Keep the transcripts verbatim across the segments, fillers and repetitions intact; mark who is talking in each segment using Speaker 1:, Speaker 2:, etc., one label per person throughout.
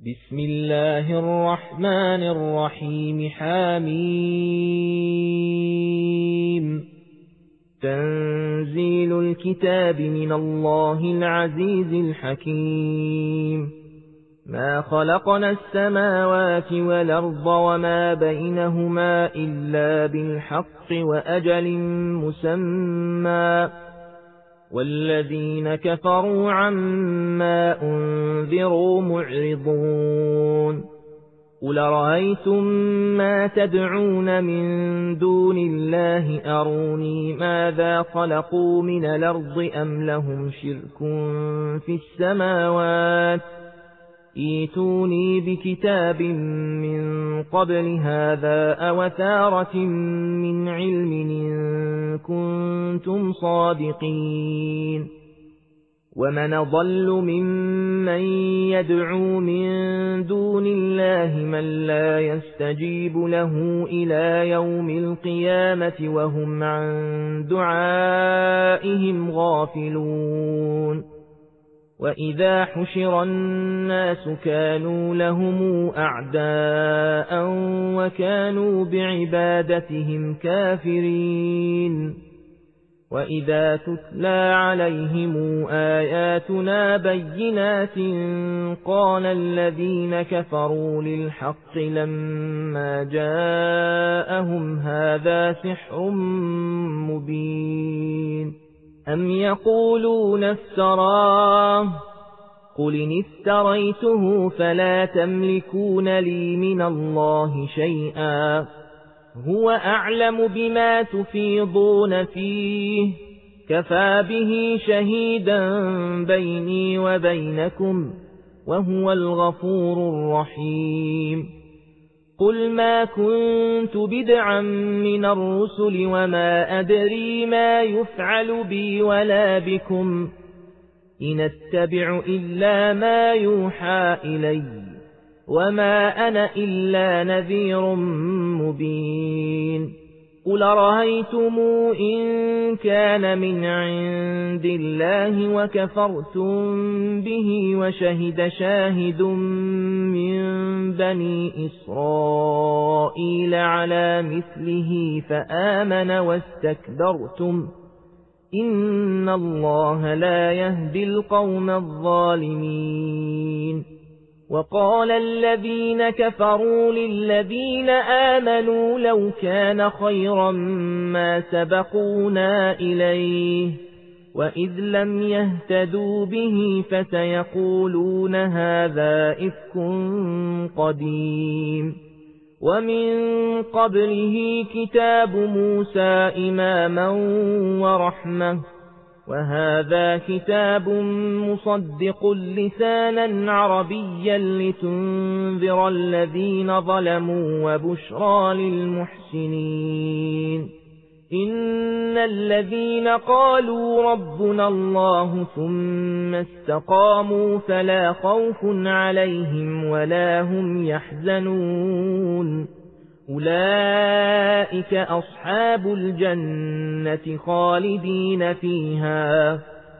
Speaker 1: بسم الله الرحمن الرحيم. حميم. تنزيل الكتاب من الله العزيز الحكيم. ما خلقنا السماوات والأرض وما بينهما إلا بالحق وأجل مسمى، والذين كفروا عما أنذروا معرضون. قل رأيتم ما تدعون من دون الله أروني ماذا خلقوا من الأرض أم لهم شرك في السماوات، ايتوني بكتاب من قبل هذا أو أثارة من علم إن كنتم صادقين. ومن ضل ممن يدعو من دون الله من لا يستجيب له إلى يوم القيامة وهم عن دعائهم غافلون. وإذا حشر الناس كانوا لهم أعداء وكانوا بعبادتهم كافرين. وإذا تتلى عليهم آياتنا بينات قال الذين كفروا للحق لما جاءهم هذا سحر مبين. أم يقولون افتراه، قل إن افتريته فلا تملكون لي من الله شيئا، هو أعلم بما تفيضون فيه، كفى به شهيدا بيني وبينكم، وهو الغفور الرحيم. قل ما كنت بدعا من الرسل وما أدري ما يفعل بي ولا بكم، إن اتبع إلا ما يوحى إلي، وما أنا إلا نذير مبين. قل رأيتم إن كان من عند الله وكفرتم به وشهد شاهد من بني إسرائيل على مثله فآمن واستكبرتم، إن الله لا يهدي القوم الظالمين. وقال الذين كفروا للذين آمنوا لو كان خيرا ما سبقونا إليه، وإذ لم يهتدوا به فسيقولون هذا إفك قديم. ومن قبله كتاب موسى إماما ورحمة، وهذا كتاب مصدق لسانا عربيا لتنذر الذين ظلموا وبشرى للمحسنين. إن الذين قالوا ربنا الله ثم استقاموا فلا خوف عليهم ولا هم يحزنون، أولئك أصحاب الجنة خالدين فيها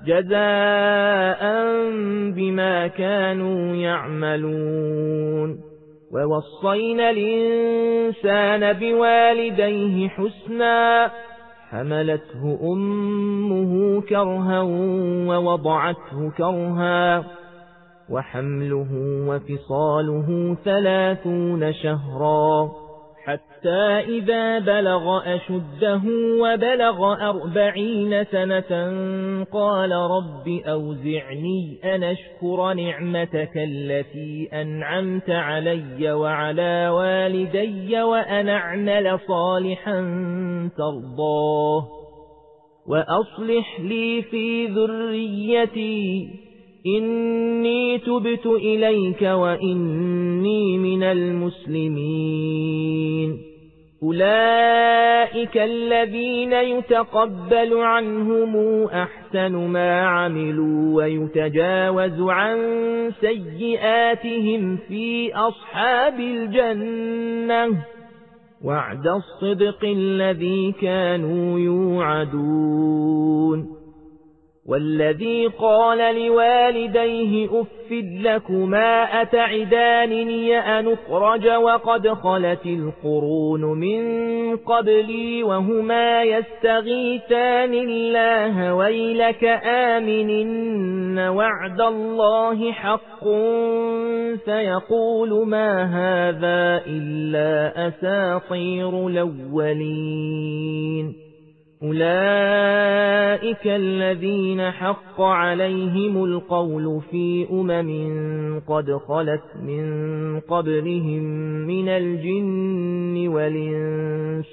Speaker 1: جزاء بما كانوا يعملون. ووصينا الإنسان بوالديه حسنا، حملته أمه كرها ووضعته كرها، وحمله وفصاله ثلاثون شهرا، حتى إذا بلغ أشده وبلغ أربعين سنة قال رب أوزعني أن أشكر نعمتك التي أنعمت علي وعلى والدي وأن أعمل صالحا ترضاه، وأصلح لي في ذريتي إني تبت إليك وإني من المسلمين. أولئك الذين يتقبل عنهم أحسن ما عملوا ويتجاوز عن سيئاتهم في أصحاب الجنة، وعد الصدق الذي كانوا يوعدون. والذي قال لوالديه أف لكما أتعدانني أن أخرج وقد خلت القرون من قبلي وهما يستغيثان الله ويلك آمنن وعد الله حق فيقول ما هذا إلا أساطير الأولين أولئك الذين حق عليهم القول في أمم قد خلت من قبلهم من الجن والإنس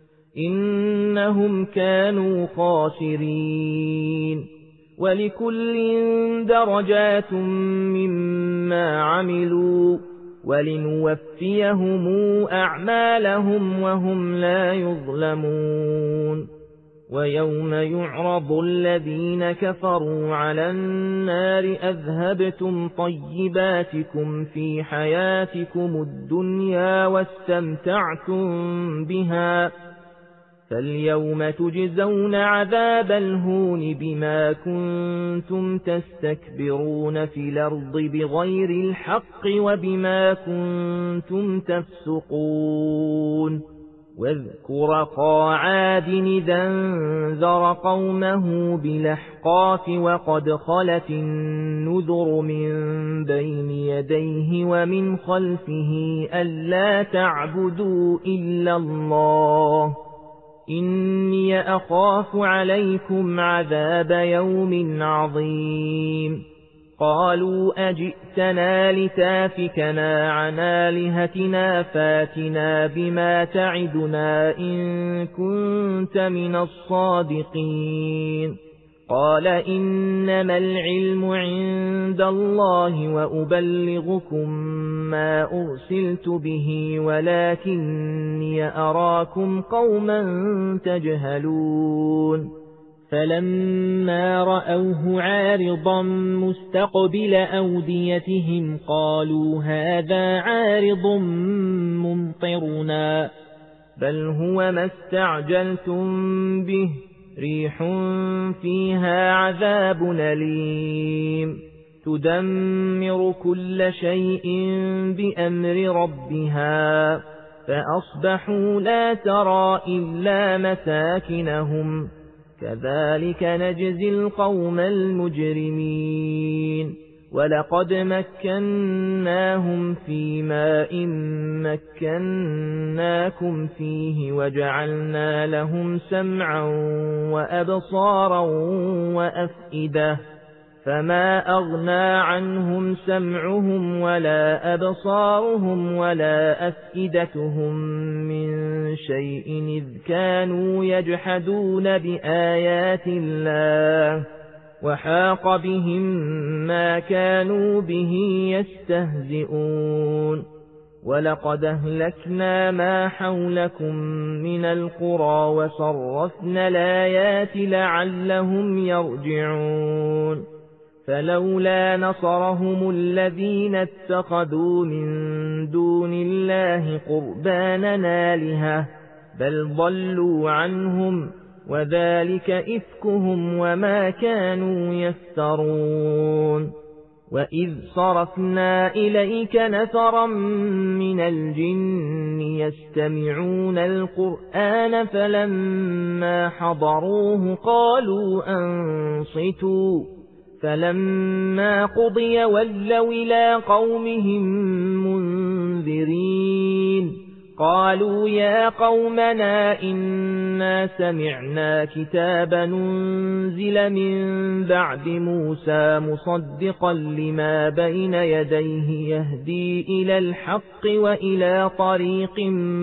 Speaker 1: إنهم كانوا خاسرين ولكل درجات مما عملوا ولنوفيهم أعمالهم وهم لا يظلمون ويوم يعرض الذين كفروا على النار أذهبتم طيباتكم في حياتكم الدنيا واستمتعتم بها فاليوم تجزون عذاب الهون بما كنتم تستكبرون في الأرض بغير الحق وبما كنتم تفسقون واذكر أخا عاد إذا انذر قومه بالأحقاف وقد خلت النذر من بين يديه ومن خلفه ألا تعبدوا إلا الله إني أخاف عليكم عذاب يوم عظيم قالوا أجئتنا لتافكنا عن آلهتنا فاتنا بما تعدنا إن كنت من الصادقين قال إنما العلم عند الله وأبلغكم ما أرسلت به ولكني أراكم قوما تجهلون فلما رأوه عارضا مستقبل أوديتهم قالوا هذا عارض ممطرنا بل هو ما استعجلتم به ريح فيها عذاب أليم تدمر كل شيء بأمر ربها فأصبحوا لا ترى إلا مساكنهم كذلك نجزي القوم المجرمين ولقد مكناهم في ماء مكناكم فيه وجعلنا لهم سمعا وأبصارا وأفئدة فما أغنى عنهم سمعهم ولا أبصارهم ولا أفئدتهم من شيء إذ كانوا يجحدون بآيات الله وحاق بهم ما كانوا به يستهزئون ولقد أهلكنا ما حولكم من القرى وصرفنا الآيات لعلهم يرجعون فلولا نصرهم الذين اتخذوا من دون الله قربانا آلهة بل ضلوا عنهم وذلك إفكهم وما كانوا يفترون وإذ صرفنا إليك نفرا من الجن يستمعون القرآن فلما حضروه قالوا أنصتوا فلما قضي ولوا إلى قومهم منذرين قالوا يا قومنا إنا سمعنا كتابا أنزل من بعد موسى مصدقا لما بين يديه يهدي إلى الحق وإلى طريق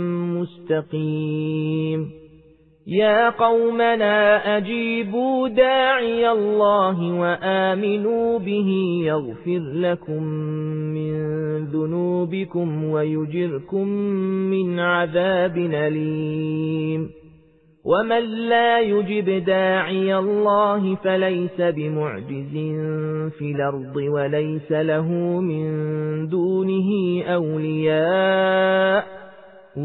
Speaker 1: مستقيم يا قومنا أجيبوا داعي الله وآمنوا به يغفر لكم من ذنوبكم ويجركم من عذاب أليم ومن لا يجب داعي الله فليس بمعجز في الأرض وليس له من دونه أولياء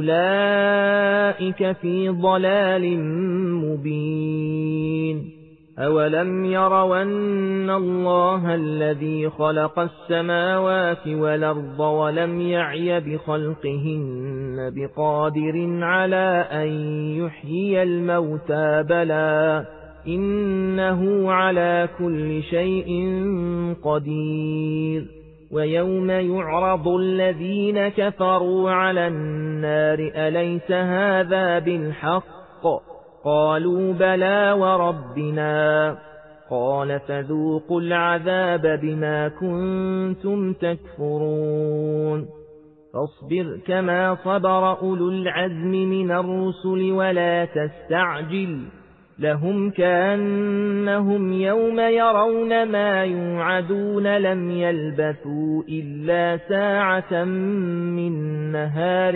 Speaker 1: أولئك في ضلال مبين أولم يروا أن الله الذي خلق السماوات والأرض ولم يعي بخلقهن بقادر على أن يحيي الموتى بلى إنه على كل شيء قدير ويوم يعرض الذين كفروا على النار أليس هذا بالحق قالوا بلى وربنا قال فذوقوا العذاب بما كنتم تكفرون فاصبر كما صبر أولو العزم من الرسل ولا تستعجل لهم كأنهم يوم يرون ما يوعدون لم يلبثوا إلا ساعة من نهار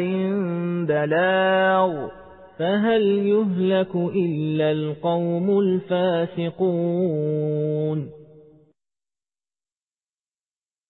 Speaker 1: بلاغ فهل يهلك إلا القوم الفاسقون